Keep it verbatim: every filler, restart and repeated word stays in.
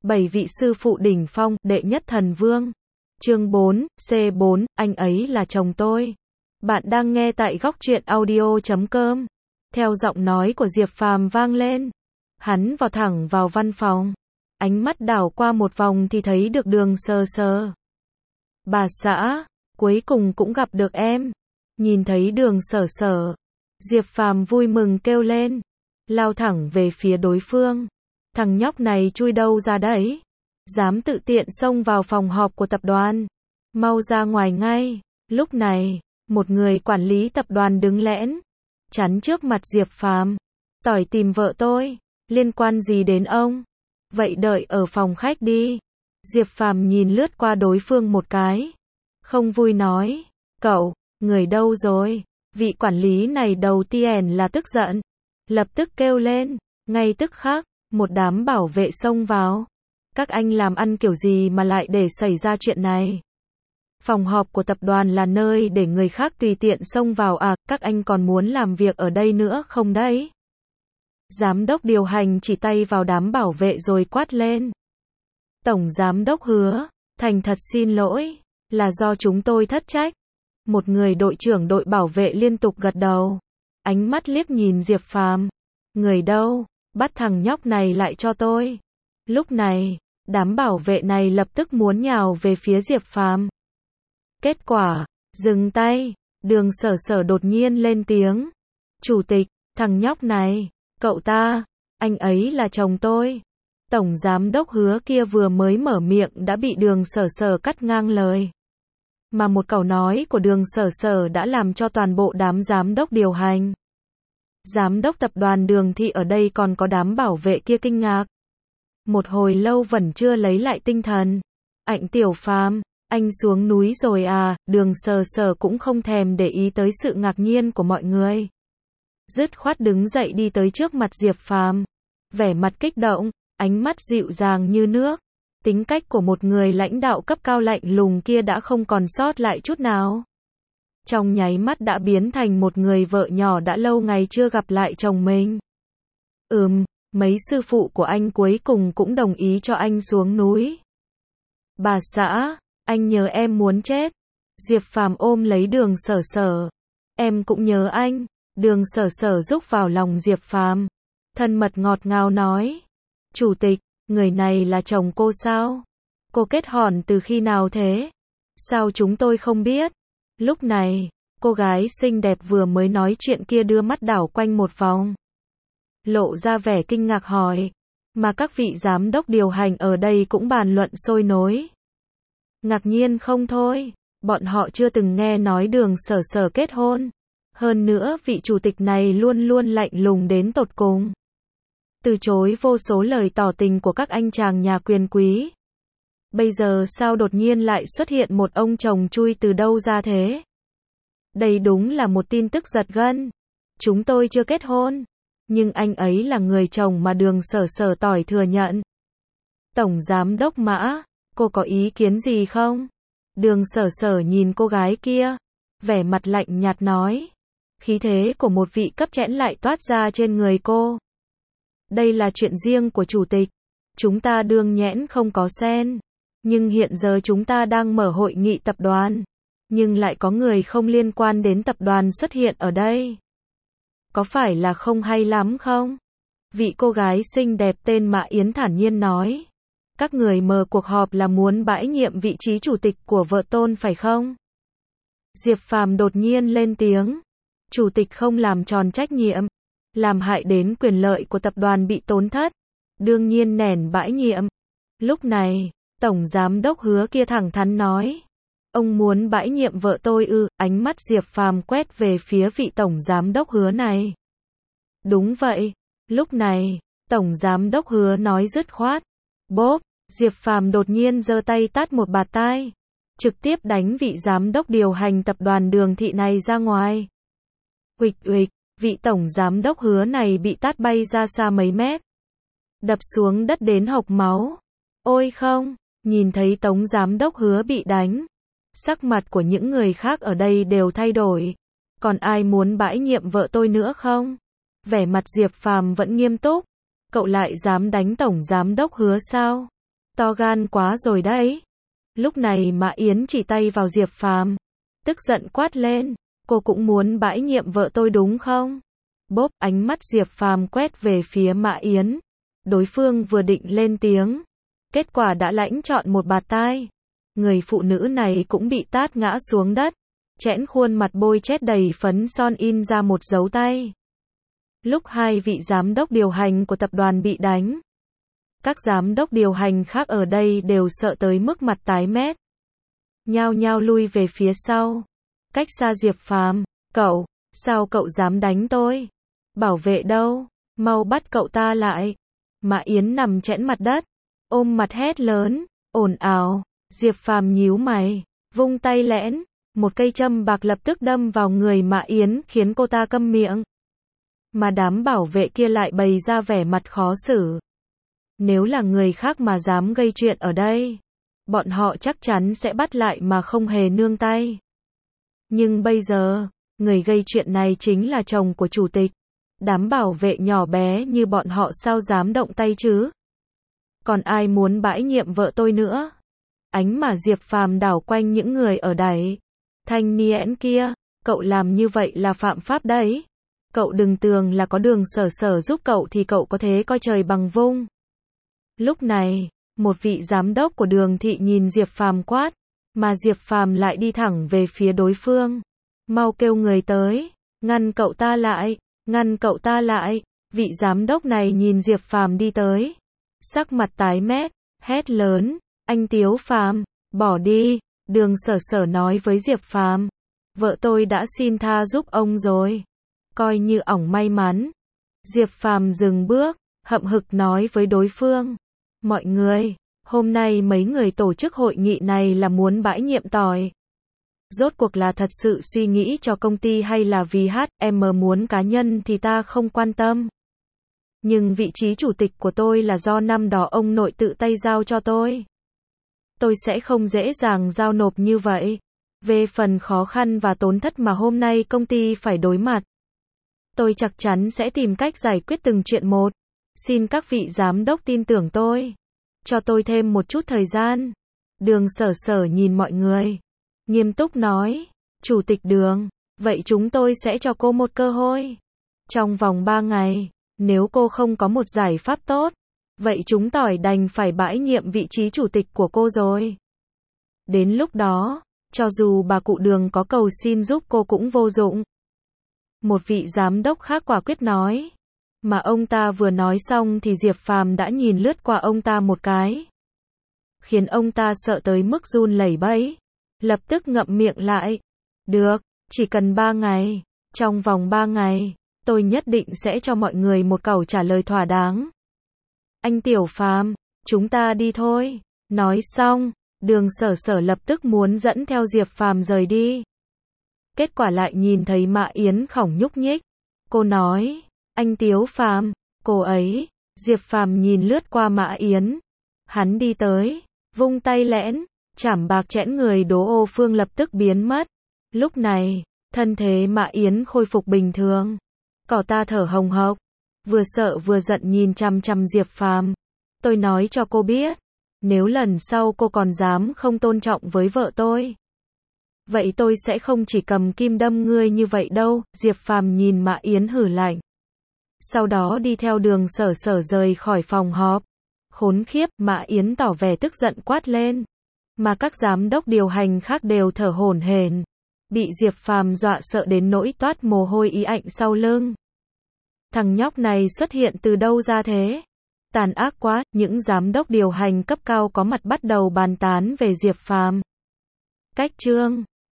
Bảy vị sư phụ đỉnh phong, đệ nhất thần vương. Chương bốn, C bốn, anh ấy là chồng tôi. Bạn đang nghe tại góc truyện audio chấm com. Theo giọng nói của Diệp Phàm vang lên, hắn vào thẳng vào văn phòng. Ánh mắt đảo qua một vòng thì thấy được Đường Sơ Sơ. Bà xã, cuối cùng cũng gặp được em. Nhìn thấy Đường Sở Sở, Diệp Phàm vui mừng kêu lên, lao thẳng về phía đối phương. Thằng nhóc này chui đâu ra đấy? Dám tự tiện xông vào phòng họp của tập đoàn. Mau ra ngoài ngay. Lúc này, một người quản lý tập đoàn đứng lẽn, chắn trước mặt Diệp Phàm. Tỏi tìm vợ tôi, liên quan gì đến ông? Vậy đợi ở phòng khách đi. Diệp Phàm nhìn lướt qua đối phương một cái, không vui nói, cậu, người đâu rồi? Vị quản lý này đầu tiên là tức giận, lập tức kêu lên, ngay tức khắc, một đám bảo vệ xông vào. Các anh làm ăn kiểu gì mà lại để xảy ra chuyện này? Phòng họp của tập đoàn là nơi để người khác tùy tiện xông vào à, các anh còn muốn làm việc ở đây nữa không đấy? Giám đốc điều hành chỉ tay vào đám bảo vệ rồi quát lên. Tổng giám đốc Hứa, thành thật xin lỗi, là do chúng tôi thất trách. Một người đội trưởng đội bảo vệ liên tục gật đầu, ánh mắt liếc nhìn Diệp Phàm. Người đâu? Bắt thằng nhóc này lại cho tôi. Lúc này, đám bảo vệ này lập tức muốn nhào về phía Diệp Phàm. Kết quả, dừng tay, Đường Sở Sở đột nhiên lên tiếng. Chủ tịch, thằng nhóc này, cậu ta, anh ấy là chồng tôi. Tổng giám đốc Hứa kia vừa mới mở miệng đã bị Đường Sở Sở cắt ngang lời. Mà một câu nói của Đường Sở Sở đã làm cho toàn bộ đám giám đốc điều hành, giám đốc tập đoàn Đường Thị ở đây còn có đám bảo vệ kia kinh ngạc. Một hồi lâu vẫn chưa lấy lại tinh thần. Ảnh Tiểu Phàm, anh xuống núi rồi à? Đường Sở Sở cũng không thèm để ý tới sự ngạc nhiên của mọi người. Dứt khoát đứng dậy đi tới trước mặt Diệp Phàm, vẻ mặt kích động, ánh mắt dịu dàng như nước. Tính cách của một người lãnh đạo cấp cao lạnh lùng kia đã không còn sót lại chút nào. Trong nháy mắt đã biến thành một người vợ nhỏ đã lâu ngày chưa gặp lại chồng mình. Ừm, mấy sư phụ của anh cuối cùng cũng đồng ý cho anh xuống núi. Bà xã, anh nhớ em muốn chết. Diệp Phàm ôm lấy Đường Sở Sở. Em cũng nhớ anh. Đường Sở Sở rúc vào lòng Diệp Phàm, thân mật ngọt ngào nói. Chủ tịch, người này là chồng cô sao? Cô kết hôn từ khi nào thế? Sao chúng tôi không biết? Lúc này, cô gái xinh đẹp vừa mới nói chuyện kia đưa mắt đảo quanh một vòng, lộ ra vẻ kinh ngạc hỏi. Mà các vị giám đốc điều hành ở đây cũng bàn luận sôi nổi. Ngạc nhiên không thôi, bọn họ chưa từng nghe nói Đường Sở Sở kết hôn. Hơn nữa vị chủ tịch này luôn luôn lạnh lùng đến tột cùng, từ chối vô số lời tỏ tình của các anh chàng nhà quyền quý. Bây giờ sao đột nhiên lại xuất hiện một ông chồng chui từ đâu ra thế? Đây đúng là một tin tức giật gân. Chúng tôi chưa kết hôn, nhưng anh ấy là người chồng mà Đường Sở Sở tỏi thừa nhận. Tổng giám đốc Mã, cô có ý kiến gì không? Đường Sở Sở nhìn cô gái kia, vẻ mặt lạnh nhạt nói. Khí thế của một vị cấp chẽn lại toát ra trên người cô. Đây là chuyện riêng của chủ tịch, chúng ta đương nhẽn không có xen. Nhưng hiện giờ chúng ta đang mở hội nghị tập đoàn, nhưng lại có người không liên quan đến tập đoàn xuất hiện ở đây. Có phải là không hay lắm không? Vị cô gái xinh đẹp tên Mã Yến thản nhiên nói. Các người mở cuộc họp là muốn bãi nhiệm vị trí chủ tịch của vợ Tôn phải không? Diệp Phàm đột nhiên lên tiếng. Chủ tịch không làm tròn trách nhiệm, làm hại đến quyền lợi của tập đoàn bị tổn thất, đương nhiên nén bãi nhiệm. Lúc này, tổng giám đốc Hứa kia thẳng thắn nói. Ông muốn bãi nhiệm vợ tôi ư? Ánh mắt Diệp Phàm quét về phía vị tổng giám đốc Hứa này. Đúng vậy. Lúc này, tổng giám đốc Hứa nói dứt khoát. Bốp, Diệp Phàm đột nhiên giơ tay tát một bạt tai, trực tiếp đánh vị giám đốc điều hành tập đoàn Đường Thị này ra ngoài. Uịch uịch, vị tổng giám đốc Hứa này bị tát bay ra xa mấy mét, đập xuống đất đến hộc máu. Ôi không, nhìn thấy tổng giám đốc Hứa bị đánh, sắc mặt của những người khác ở đây đều thay đổi. Còn ai muốn bãi nhiệm vợ tôi nữa không? Vẻ mặt Diệp Phàm vẫn nghiêm túc. Cậu lại dám đánh tổng giám đốc Hứa sao? To gan quá rồi đấy. Lúc này Mã Yến chỉ tay vào Diệp Phàm, tức giận quát lên, cô cũng muốn bãi nhiệm vợ tôi đúng không? Bốp, ánh mắt Diệp Phàm quét về phía Mã Yến. Đối phương vừa định lên tiếng, kết quả đã lãnh trọn một bạt tai. Người phụ nữ này cũng bị tát ngã xuống đất, chẽn khuôn mặt bôi chét đầy phấn son in ra một dấu tay. Lúc hai vị giám đốc điều hành của tập đoàn bị đánh, các giám đốc điều hành khác ở đây đều sợ tới mức mặt tái mét, nhao nhao lui về phía sau, cách xa Diệp Phàm. Cậu, sao cậu dám đánh tôi? Bảo vệ đâu? Mau bắt cậu ta lại. Mã Yến nằm chẽn mặt đất, ôm mặt hét lớn, ồn ào. Diệp Phàm nhíu mày, vung tay lẽn, một cây châm bạc lập tức đâm vào người Mã Yến khiến cô ta câm miệng. Mà đám bảo vệ kia lại bày ra vẻ mặt khó xử. Nếu là người khác mà dám gây chuyện ở đây, bọn họ chắc chắn sẽ bắt lại mà không hề nương tay. Nhưng bây giờ, người gây chuyện này chính là chồng của chủ tịch. Đám bảo vệ nhỏ bé như bọn họ sao dám động tay chứ? Còn ai muốn bãi nhiệm vợ tôi nữa? Ánh mà Diệp Phàm đảo quanh những người ở đấy. Thanh niên kia, cậu làm như vậy là phạm pháp đấy. Cậu đừng tưởng là có Đường Sở Sở giúp cậu thì cậu có thể coi trời bằng vung. Lúc này, một vị giám đốc của Đường thị nhìn Diệp Phàm quát, mà Diệp Phàm lại đi thẳng về phía đối phương. Mau kêu người tới, ngăn cậu ta lại, ngăn cậu ta lại. Vị giám đốc này nhìn Diệp Phàm đi tới, sắc mặt tái mét, hét lớn, anh Tiếu Phàm, bỏ đi. Đường Sở Sở nói với Diệp Phàm, vợ tôi đã xin tha giúp ông rồi, coi như ổng may mắn. Diệp Phàm dừng bước, hậm hực nói với đối phương, mọi người, hôm nay mấy người tổ chức hội nghị này là muốn bãi nhiệm tỏi. Rốt cuộc là thật sự suy nghĩ cho công ty hay là vì hát em muốn cá nhân thì ta không quan tâm. Nhưng vị trí chủ tịch của tôi là do năm đó ông nội tự tay giao cho tôi. Tôi sẽ không dễ dàng giao nộp như vậy. Về phần khó khăn và tổn thất mà hôm nay công ty phải đối mặt, tôi chắc chắn sẽ tìm cách giải quyết từng chuyện một. Xin các vị giám đốc tin tưởng tôi. Cho tôi thêm một chút thời gian. Đường Sở Sở nhìn mọi người, nghiêm túc nói, Chủ tịch Đường, vậy chúng tôi sẽ cho cô một cơ hội. Trong vòng ba ngày, nếu cô không có một giải pháp tốt, vậy chúng tỏi đành phải bãi nhiệm vị trí chủ tịch của cô rồi. Đến lúc đó, cho dù bà cụ Đường có cầu xin giúp cô cũng vô dụng. Một vị giám đốc khác quả quyết nói. Mà ông ta vừa nói xong thì Diệp Phàm đã nhìn lướt qua ông ta một cái, khiến ông ta sợ tới mức run lẩy bẩy, lập tức ngậm miệng lại. Được, chỉ cần ba ngày, trong vòng ba ngày, tôi nhất định sẽ cho mọi người một câu trả lời thỏa đáng. Anh Tiểu Phàm, chúng ta đi thôi. Nói xong, Đường Sở Sở lập tức muốn dẫn theo Diệp Phàm rời đi. Kết quả lại nhìn thấy Mã Yến khỏng nhúc nhích. Cô nói, anh Tiếu Phàm, cô ấy. Diệp Phàm nhìn lướt qua Mã Yến. Hắn đi tới, vung tay lẽn, chảm bạc chẽn người Đỗ Ô Phương lập tức biến mất. Lúc này, thân thế Mã Yến khôi phục bình thường. Cỏ ta thở hồng hộc, vừa sợ vừa giận nhìn chằm chằm Diệp Phàm. Tôi nói cho cô biết, nếu lần sau cô còn dám không tôn trọng với vợ tôi, vậy tôi sẽ không chỉ cầm kim đâm ngươi như vậy đâu. Diệp Phàm nhìn Mã Yến hử lạnh, sau đó đi theo Đường Sở Sở rời khỏi phòng họp. Khốn khiếp, Mã Yến tỏ vẻ tức giận quát lên, mà các giám đốc điều hành khác đều thở hổn hển, bị Diệp Phàm dọa sợ đến nỗi toát mồ hôi ý ạnh sau lưng. Thằng nhóc này xuất hiện từ đâu ra thế? Tàn ác quá. Những giám đốc điều hành cấp cao có mặt bắt đầu bàn tán về Diệp Phàm. Cách chương